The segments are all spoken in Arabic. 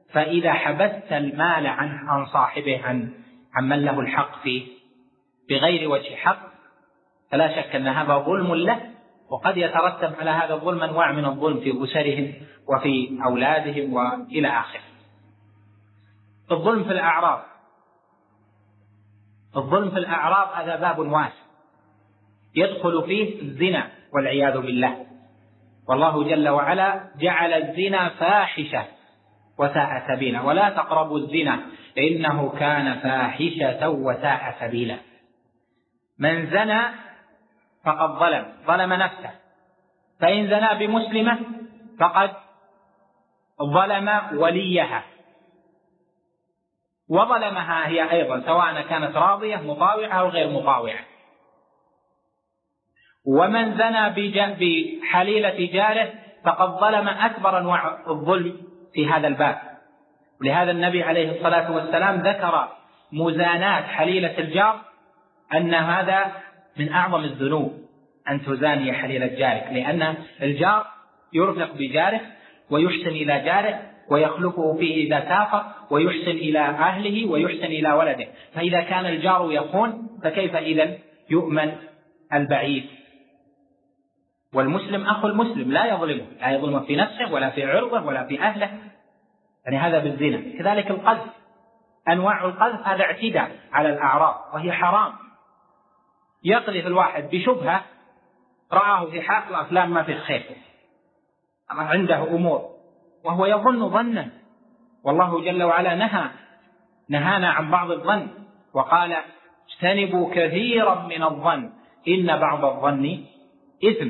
فإذا حبست المال عن صاحبه، عن من له الحق فيه بغير وجه حق، فلا شك أن هذا ظلم له، وقد يترتب على هذا الظلم أنواع من الظلم في أسرهم وفي أولادهم وإلى آخره. الظلم في الأعراض، الظلم في الأعراض هذا باب واسع يدخل فيه الزنا والعياذ بالله، والله جل وعلا جعل الزنا فاحشة وساء سبيلا، ولا تقربوا الزنا إنه كان فاحشة وساء سبيلا. من زنى فقد ظلم نفسه، فإن زنى بمسلمة فقد ظلم وليها وظلمها هي أيضا، سواء كانت راضية مطاوعة أو غير مطاوعة. ومن زنى بحليلة جاره فقد ظلم أكبر أنواع الظلم في هذا الباب. ولهذا النبي عليه الصلاة والسلام ذكر مزاناة حليلة الجار أن هذا من أعظم الذنوب أن تزاني حليلة جارك، لأن الجار يرفق بجاره ويحسن إلى جاره ويخلفه فيه إذا سافر، ويحسن إلى أهله ويحسن إلى ولده. فإذا كان الجار يخون فكيف إذن يؤمن البعيد؟ والمسلم أخو المسلم لا يظلمه في نفسه ولا في عرضه ولا في أهله، يعني هذا بالزنا. كذلك القذف، أنواع القذف هذا اعتداء على الأعراض وهي حرام. يقذف الواحد بشبهة رآه في حفل أفلام ما في خير، عنده أمور وهو يظن ظنا، والله جل وعلا نهانا عن بعض الظن وقال اجتنبوا كثيرا من الظن إن بعض الظن إثم.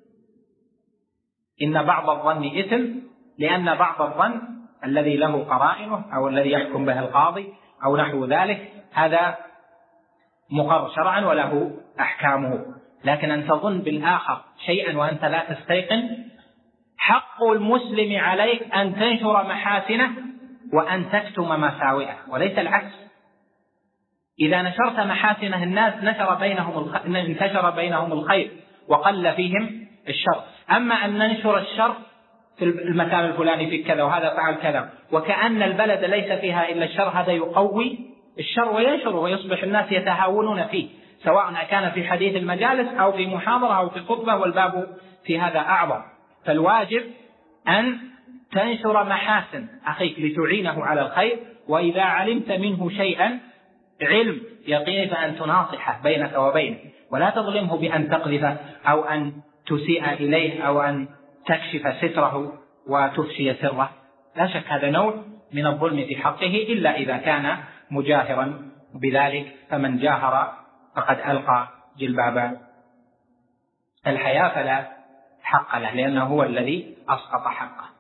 إن بعض الظن إثم، لأن بعض الظن الذي له قرائنه أو الذي يحكم به القاضي أو نحو ذلك هذا مقر شرعا وله أحكامه، لكن أن تظن بالآخر شيئا وأنت لا تستيقن. حق المسلم عليك أن تنشر محاسنه وأن تكتم مساوئه، وليس العكس. إذا نشرت محاسنه الناس انتشر بينهم الخير وقل فيهم الشر. أما أن ننشر الشر في المكان الفلاني في كذا وهذا فعل كذا وكأن البلد ليس فيها إلا الشر، هذا يقوي الشر وينشر ويصبح الناس يتهاونون فيه، سواء كان في حديث المجالس أو في محاضرة أو في خطبة، والباب في هذا أعظم. فالواجب أن تنشر محاسن أخيك لتعينه على الخير، وإذا علمت منه شيئا علم يقين فأن تناصحه بينك وبينه، ولا تظلمه بأن تقذفه أو أن تسيء إليه أو أن تكشف ستره وتفشي سره. لا شك هذا نوع من الظلم في حقه، إلا إذا كان مجاهرا بذلك، فمن جاهر فقد ألقى جلباب الحياة فلا حق له، لأنه هو الذي أسقط حقه.